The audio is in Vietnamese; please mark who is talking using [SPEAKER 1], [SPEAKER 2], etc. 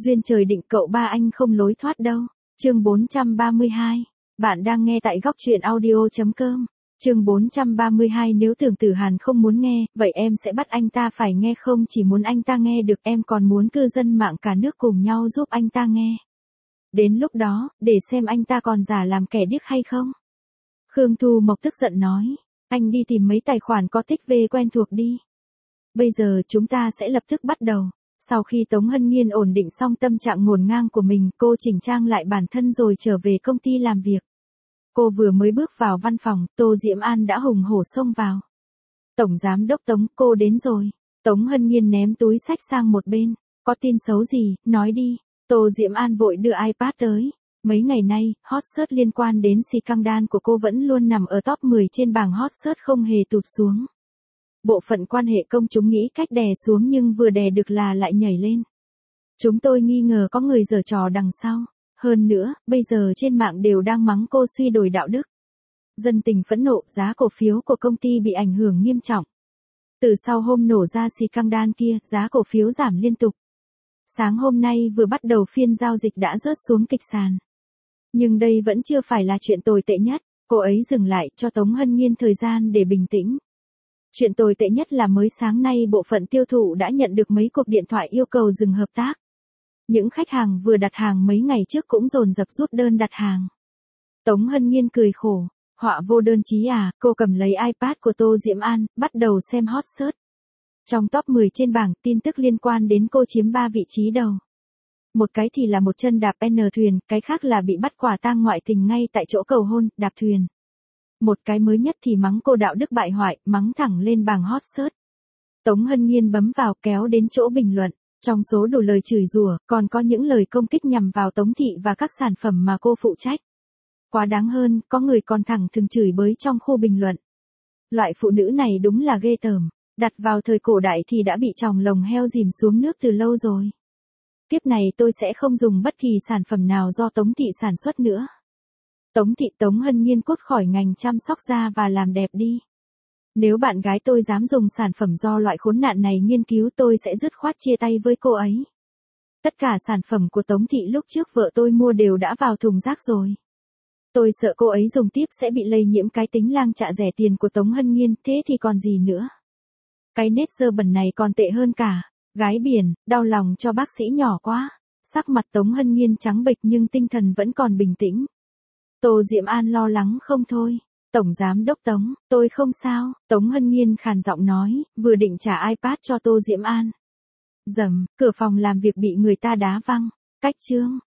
[SPEAKER 1] Duyên trời định cậu ba anh không lối thoát đâu. Chương 432. Bạn đang nghe tại góc truyện audio.com. Chương 432. Nếu Tưởng Tử Hàn không muốn nghe, vậy em sẽ bắt anh ta phải nghe, không chỉ muốn anh ta nghe được, em còn muốn cư dân mạng cả nước cùng nhau giúp anh ta nghe. Đến lúc đó, để xem anh ta còn giả làm kẻ điếc hay không. Khương Thu Mộc tức giận nói, anh đi tìm mấy tài khoản có tích về quen thuộc đi. Bây giờ chúng ta sẽ lập tức bắt đầu. Sau khi Tống Hân Nhiên ổn định xong tâm trạng ngổn ngang của mình, cô chỉnh trang lại bản thân rồi trở về công ty làm việc. Cô vừa mới bước vào văn phòng, Tô Diễm An đã hùng hổ xông vào. Tổng giám đốc Tống, cô đến rồi. Tống Hân Nhiên ném túi sách sang một bên. Có tin xấu gì, nói đi. Tô Diễm An vội đưa iPad tới. Mấy ngày nay, hot search liên quan đến scandal của cô vẫn luôn nằm ở top 10 trên bảng hot search, không hề tụt xuống. Bộ phận quan hệ công chúng nghĩ cách đè xuống nhưng vừa đè được là lại nhảy lên. Chúng tôi nghi ngờ có người giở trò đằng sau. Hơn nữa, bây giờ trên mạng đều đang mắng cô suy đồi đạo đức. Dân tình phẫn nộ, giá cổ phiếu của công ty bị ảnh hưởng nghiêm trọng. Từ sau hôm nổ ra scandal kia, giá cổ phiếu giảm liên tục. Sáng hôm nay vừa bắt đầu phiên giao dịch đã rớt xuống kịch sàn. Nhưng đây vẫn chưa phải là chuyện tồi tệ nhất, cô ấy dừng lại cho Tống Hân Nhiên thời gian để bình tĩnh. Chuyện tồi tệ nhất là mới sáng nay bộ phận tiêu thụ đã nhận được mấy cuộc điện thoại yêu cầu dừng hợp tác. Những khách hàng vừa đặt hàng mấy ngày trước cũng dồn dập rút đơn đặt hàng. Tống Hân Nhiên cười khổ, họa vô đơn chí à, cô cầm lấy iPad của Tô Diễm An, bắt đầu xem hot search. Trong top 10 trên bảng, tin tức liên quan đến cô chiếm 3 vị trí đầu. Một cái thì là một chân đạp N thuyền, cái khác là bị bắt quả tang ngoại tình ngay tại chỗ cầu hôn, đạp thuyền. Một cái mới nhất thì mắng cô đạo đức bại hoại, mắng thẳng lên bảng hot search. Tống Hân Nhiên bấm vào kéo đến chỗ bình luận. Trong số đủ lời chửi rủa, còn có những lời công kích nhằm vào Tống Thị và các sản phẩm mà cô phụ trách. Quá đáng hơn, có người còn thẳng thừng chửi bới trong khu bình luận. Loại phụ nữ này đúng là ghê tởm, đặt vào thời cổ đại thì đã bị chòng lồng heo dìm xuống nước từ lâu rồi. Tiếp này tôi sẽ không dùng bất kỳ sản phẩm nào do Tống Thị sản xuất nữa. Tống Thị, Tống Hân Nhiên cút khỏi ngành chăm sóc da và làm đẹp đi. Nếu bạn gái tôi dám dùng sản phẩm do loại khốn nạn này nghiên cứu, tôi sẽ dứt khoát chia tay với cô ấy. Tất cả sản phẩm của Tống Thị lúc trước vợ tôi mua đều đã vào thùng rác rồi. Tôi sợ cô ấy dùng tiếp sẽ bị lây nhiễm cái tính lang chạ rẻ tiền của Tống Hân Nhiên, thế thì còn gì nữa. Cái nết dơ bẩn này còn tệ hơn cả. Gái biển, đau lòng cho bác sĩ nhỏ quá. Sắc mặt Tống Hân Nhiên trắng bệch nhưng tinh thần vẫn còn bình tĩnh. Tô Diễm An lo lắng không thôi. Tổng giám đốc Tống, tôi không sao, Tống Hân Nhiên khàn giọng nói, vừa định trả iPad cho Tô Diễm An. Rầm, cửa phòng làm việc bị người ta đá văng. Cách chương.